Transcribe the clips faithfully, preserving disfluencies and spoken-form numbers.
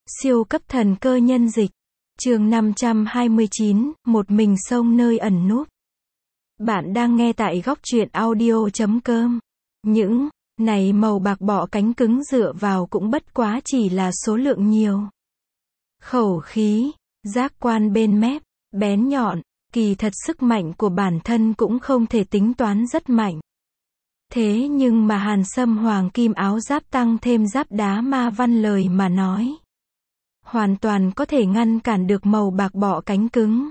Siêu cấp thần cơ nhân dịch. Chương năm trăm hai mươi chín, một mình sông nơi ẩn núp. Bạn đang nghe tại góc truyện audio chấm com. Những này màu bạc bọ cánh cứng dựa vào cũng bất quá chỉ là số lượng nhiều. Khẩu khí, giác quan bên mép, bén nhọn, kỳ thật sức mạnh của bản thân cũng không thể tính toán rất mạnh. Thế nhưng mà Hàn Sâm hoàng kim áo giáp tăng thêm giáp đá ma văn lời mà nói, hoàn toàn có thể ngăn cản được màu bạc bọ cánh cứng.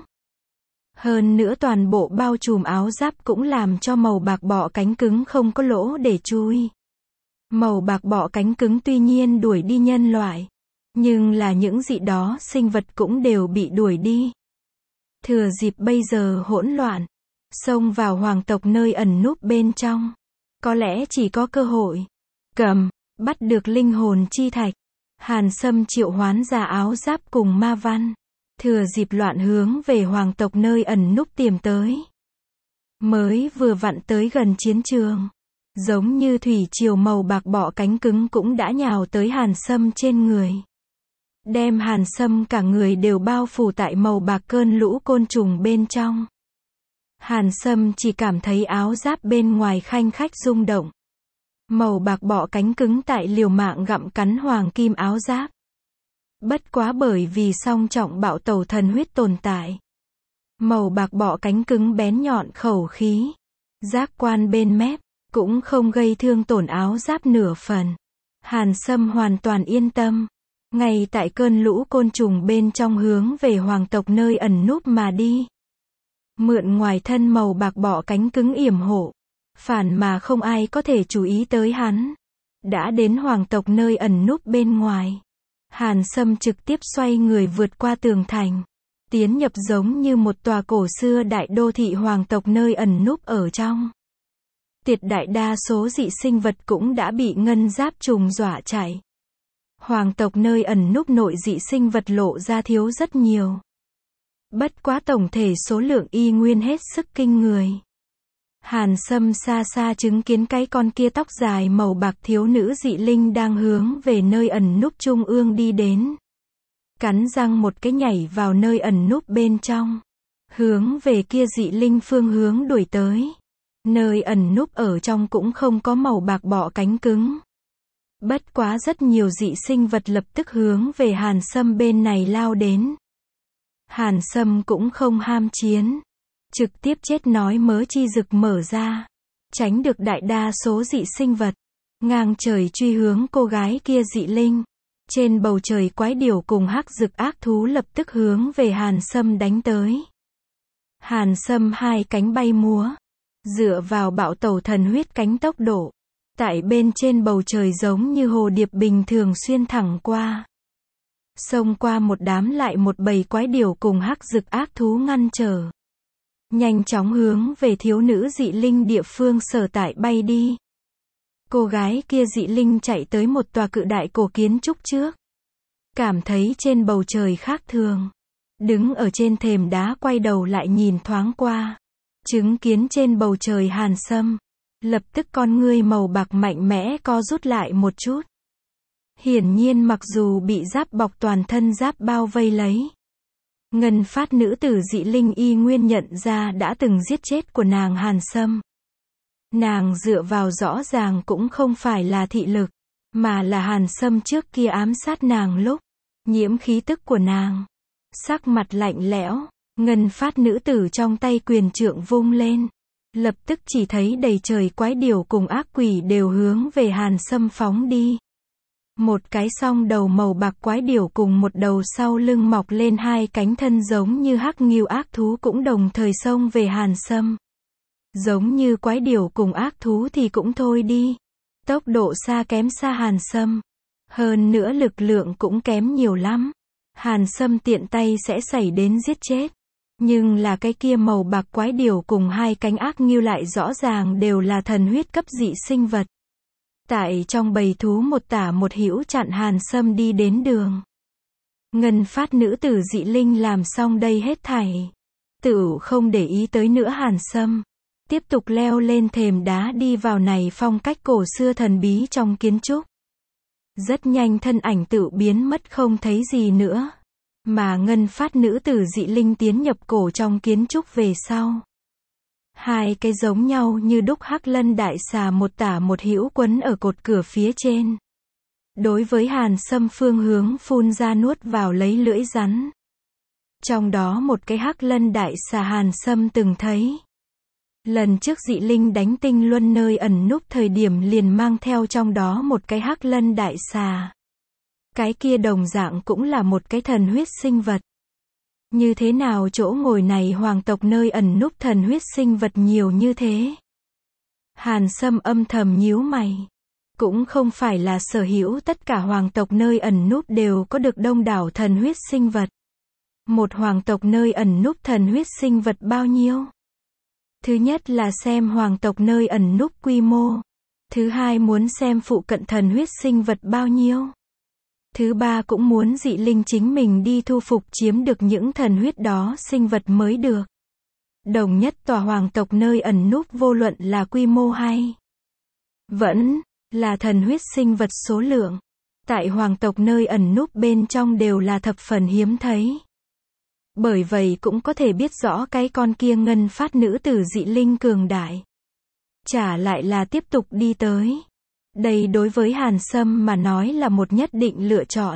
Hơn nữa toàn bộ bao trùm áo giáp cũng làm cho màu bạc bọ cánh cứng không có lỗ để chui. Màu bạc bọ cánh cứng tuy nhiên đuổi đi nhân loại, nhưng là những dị đó sinh vật cũng đều bị đuổi đi. Thừa dịp bây giờ hỗn loạn, xông vào hoàng tộc nơi ẩn núp bên trong, có lẽ chỉ có cơ hội cầm, bắt được linh hồn chi thạch. Hàn Sâm triệu hoán ra áo giáp cùng ma văn, thừa dịp loạn hướng về hoàng tộc nơi ẩn núp tiềm tới. Mới vừa vặn tới gần chiến trường, giống như thủy triều màu bạc bọ cánh cứng cũng đã nhào tới Hàn Sâm trên người, đem Hàn Sâm cả người đều bao phủ tại màu bạc cơn lũ côn trùng bên trong. Hàn Sâm chỉ cảm thấy áo giáp bên ngoài khanh khách rung động. Màu bạc bọ cánh cứng tại liều mạng gặm cắn hoàng kim áo giáp. Bất quá bởi vì song trọng bạo tẩu thần huyết tồn tại, màu bạc bọ cánh cứng bén nhọn khẩu khí, giác quan bên mép, cũng không gây thương tổn áo giáp nửa phần. Hàn Sâm hoàn toàn yên tâm, ngay tại cơn lũ côn trùng bên trong hướng về hoàng tộc nơi ẩn núp mà đi. Mượn ngoài thân màu bạc bọ cánh cứng yểm hộ, phản mà không ai có thể chú ý tới hắn. Đã đến hoàng tộc nơi ẩn núp bên ngoài, Hàn Sâm trực tiếp xoay người vượt qua tường thành, tiến nhập giống như một tòa cổ xưa đại đô thị hoàng tộc nơi ẩn núp ở trong. Tuyệt đại đa số dị sinh vật cũng đã bị ngân giáp trùng dọa chạy. Hoàng tộc nơi ẩn núp nội dị sinh vật lộ ra thiếu rất nhiều. Bất quá tổng thể số lượng y nguyên hết sức kinh người. Hàn Sâm xa xa chứng kiến cái con kia tóc dài màu bạc thiếu nữ dị linh đang hướng về nơi ẩn núp trung ương đi đến. Cắn răng một cái nhảy vào nơi ẩn núp bên trong, hướng về kia dị linh phương hướng đuổi tới. Nơi ẩn núp ở trong cũng không có màu bạc bọ cánh cứng. Bất quá rất nhiều dị sinh vật lập tức hướng về Hàn Sâm bên này lao đến. Hàn Sâm cũng không ham chiến, trực tiếp chết nói mớ chi rực mở ra, tránh được đại đa số dị sinh vật, ngang trời truy hướng cô gái kia dị linh. Trên bầu trời quái điểu cùng hắc rực ác thú lập tức hướng về Hàn Sâm đánh tới. Hàn Sâm hai cánh bay múa, dựa vào bạo tẩu thần huyết cánh tốc độ, tại bên trên bầu trời giống như hồ điệp bình thường xuyên thẳng qua. Xông qua một đám lại một bầy quái điểu cùng hắc rực ác thú ngăn trở. Nhanh chóng hướng về thiếu nữ dị linh địa phương sở tại bay đi. Cô gái kia dị linh chạy tới một tòa cự đại cổ kiến trúc trước. Cảm thấy trên bầu trời khác thường. Đứng ở trên thềm đá quay đầu lại nhìn thoáng qua. Chứng kiến trên bầu trời Hàn Sâm. Lập tức con ngươi màu bạc mạnh mẽ co rút lại một chút. Hiển nhiên mặc dù bị giáp bọc toàn thân giáp bao vây lấy, ngân phát nữ tử dị linh y nguyên nhận ra đã từng giết chết của nàng Hàn Sâm. Nàng dựa vào rõ ràng cũng không phải là thị lực, mà là Hàn Sâm trước kia ám sát nàng lúc nhiễm khí tức của nàng. Sắc mặt lạnh lẽo, ngân phát nữ tử trong tay quyền trượng vung lên, lập tức chỉ thấy đầy trời quái điểu cùng ác quỷ đều hướng về Hàn Sâm phóng đi. Một cái song đầu màu bạc quái điểu cùng một đầu sau lưng mọc lên hai cánh thân giống như hắc ngưu ác thú cũng đồng thời xông về Hàn Sâm. Giống như quái điểu cùng ác thú thì cũng thôi đi, tốc độ xa kém xa Hàn Sâm, hơn nữa lực lượng cũng kém nhiều lắm. Hàn Sâm tiện tay sẽ xảy đến giết chết. Nhưng là cái kia màu bạc quái điểu cùng hai cánh ác ngưu lại rõ ràng đều là thần huyết cấp dị sinh vật. Tại trong bầy thú một tả một hữu chặn Hàn Sâm đi đến đường. Ngân phát nữ tử dị linh làm xong đây hết thảy, tự không để ý tới nữa Hàn Sâm, tiếp tục leo lên thềm đá đi vào này phong cách cổ xưa thần bí trong kiến trúc. Rất nhanh thân ảnh tự biến mất không thấy gì nữa. Mà ngân phát nữ tử dị linh tiến nhập cổ trong kiến trúc về sau. Hai cái giống nhau như đúc hắc lân đại xà một tả một hữu quấn ở cột cửa phía trên. Đối với Hàn Sâm phương hướng phun ra nuốt vào lấy lưỡi rắn. Trong đó một cái hắc lân đại xà Hàn Sâm từng thấy. Lần trước dị linh đánh tinh luân nơi ẩn núp thời điểm liền mang theo trong đó một cái hắc lân đại xà. Cái kia đồng dạng cũng là một cái thần huyết sinh vật. Như thế nào chỗ ngồi này hoàng tộc nơi ẩn núp thần huyết sinh vật nhiều như thế? Hàn Sâm âm thầm nhíu mày. Cũng không phải là sở hữu tất cả hoàng tộc nơi ẩn núp đều có được đông đảo thần huyết sinh vật. Một hoàng tộc nơi ẩn núp thần huyết sinh vật bao nhiêu? Thứ nhất là xem hoàng tộc nơi ẩn núp quy mô. Thứ hai muốn xem phụ cận thần huyết sinh vật bao nhiêu. Thứ ba cũng muốn dị linh chính mình đi thu phục chiếm được những thần huyết đó sinh vật mới được. Đồng nhất tòa hoàng tộc nơi ẩn núp vô luận là quy mô hay vẫn là thần huyết sinh vật số lượng. Tại hoàng tộc nơi ẩn núp bên trong đều là thập phần hiếm thấy. Bởi vậy cũng có thể biết rõ cái con kia ngân phát nữ tử dị linh cường đại. Trả lại là tiếp tục đi tới. Đây đối với Hàn Sâm mà nói là một nhất định lựa chọn.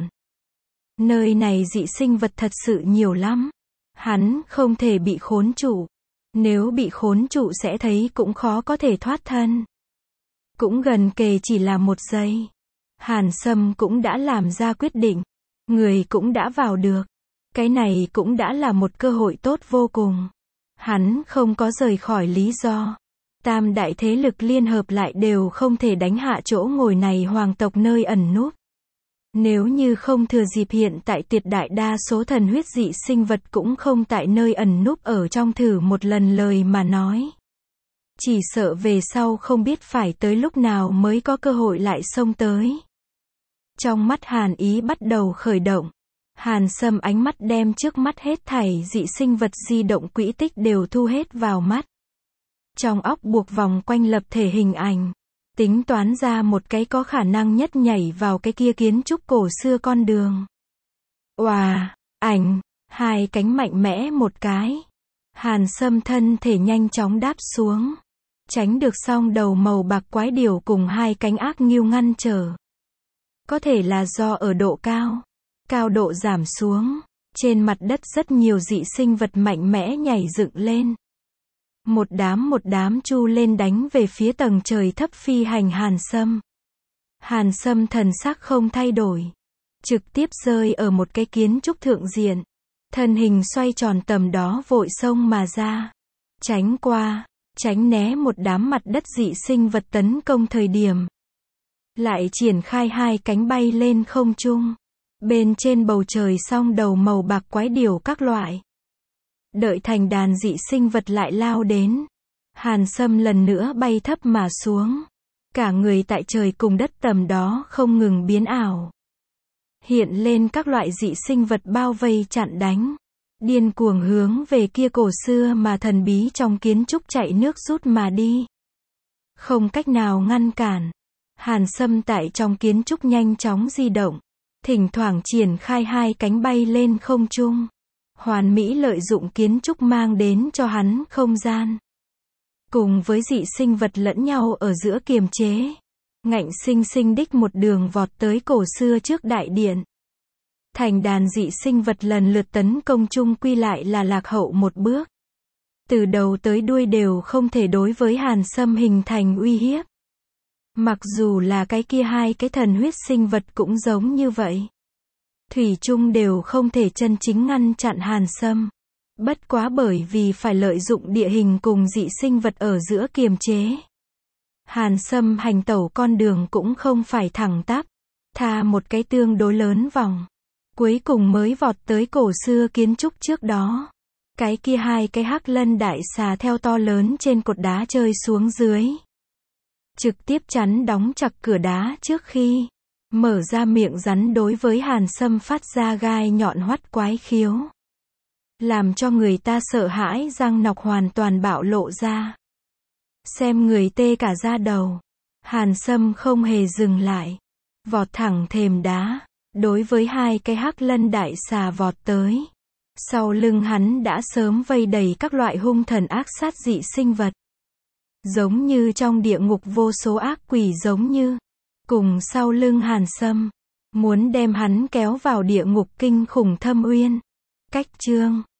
Nơi này dị sinh vật thật sự nhiều lắm. Hắn không thể bị khốn trụ. Nếu bị khốn trụ sẽ thấy cũng khó có thể thoát thân. Cũng gần kề chỉ là một giây. Hàn Sâm cũng đã làm ra quyết định. Người cũng đã vào được. Cái này cũng đã là một cơ hội tốt vô cùng. Hắn không có rời khỏi lý do. Tam đại thế lực liên hợp lại đều không thể đánh hạ chỗ ngồi này hoàng tộc nơi ẩn núp. Nếu như không thừa dịp hiện tại tuyệt đại đa số thần huyết dị sinh vật cũng không tại nơi ẩn núp ở trong thử một lần lời mà nói. Chỉ sợ về sau không biết phải tới lúc nào mới có cơ hội lại xông tới. Trong mắt Hàn Ý bắt đầu khởi động. Hàn Sâm ánh mắt đem trước mắt hết thảy dị sinh vật di động quỹ tích đều thu hết vào mắt. Trong óc buộc vòng quanh lập thể hình ảnh. Tính toán ra một cái có khả năng nhất nhảy vào cái kia kiến trúc cổ xưa con đường. Oà, ảnh, hai cánh mạnh mẽ một cái. Hàn Sâm thân thể nhanh chóng đáp xuống. Tránh được song đầu màu bạc quái điểu cùng hai cánh ác nghiêu ngăn trở. Có thể là do ở độ cao. Cao độ giảm xuống. Trên mặt đất rất nhiều dị sinh vật mạnh mẽ nhảy dựng lên. Một đám một đám chu lên đánh về phía tầng trời thấp phi hành Hàn Sâm. Hàn Sâm thần sắc không thay đổi. Trực tiếp rơi ở một cái kiến trúc thượng diện. Thân hình xoay tròn tầm đó vội xông mà ra. Tránh qua, tránh né một đám mặt đất dị sinh vật tấn công thời điểm. Lại triển khai hai cánh bay lên không trung. Bên trên bầu trời song đầu màu bạc quái điểu các loại. Đợi thành đàn dị sinh vật lại lao đến. Hàn Sâm lần nữa bay thấp mà xuống. Cả người tại trời cùng đất tầm đó không ngừng biến ảo. Hiện lên các loại dị sinh vật bao vây chặn đánh. Điên cuồng hướng về kia cổ xưa mà thần bí trong kiến trúc chạy nước rút mà đi. Không cách nào ngăn cản. Hàn Sâm tại trong kiến trúc nhanh chóng di động. Thỉnh thoảng triển khai hai cánh bay lên không trung. Hoàn mỹ lợi dụng kiến trúc mang đến cho hắn không gian. Cùng với dị sinh vật lẫn nhau ở giữa kiềm chế. Ngạnh sinh sinh đích một đường vọt tới cổ xưa trước đại điện. Thành đàn dị sinh vật lần lượt tấn công chung quy lại là lạc hậu một bước. Từ đầu tới đuôi đều không thể đối với Hàn Sâm hình thành uy hiếp. Mặc dù là cái kia hai cái thần huyết sinh vật cũng giống như vậy. Thủy chung đều không thể chân chính ngăn chặn Hàn Sâm. Bất quá bởi vì phải lợi dụng địa hình cùng dị sinh vật ở giữa kiềm chế. Hàn Sâm hành tẩu con đường cũng không phải thẳng tắp. Tha một cái tương đối lớn vòng. Cuối cùng mới vọt tới cổ xưa kiến trúc trước đó. Cái kia hai cái hắc lân đại xà theo to lớn trên cột đá rơi xuống dưới. Trực tiếp chắn đóng chặt cửa đá trước khi mở ra miệng rắn đối với Hàn Sâm phát ra gai nhọn hoắt quái khiếu. Làm cho người ta sợ hãi răng nọc hoàn toàn bạo lộ ra. Xem người tê cả da đầu. Hàn Sâm không hề dừng lại. vọt thẳng thềm đá, đối với hai cái hắc lân đại xà vọt tới. Sau lưng hắn đã sớm vây đầy các loại hung thần ác sát dị sinh vật. Giống như trong địa ngục vô số ác quỷ giống như, cùng sau lưng Hàn Sâm, muốn đem hắn kéo vào địa ngục kinh khủng thâm uyên. Cách chương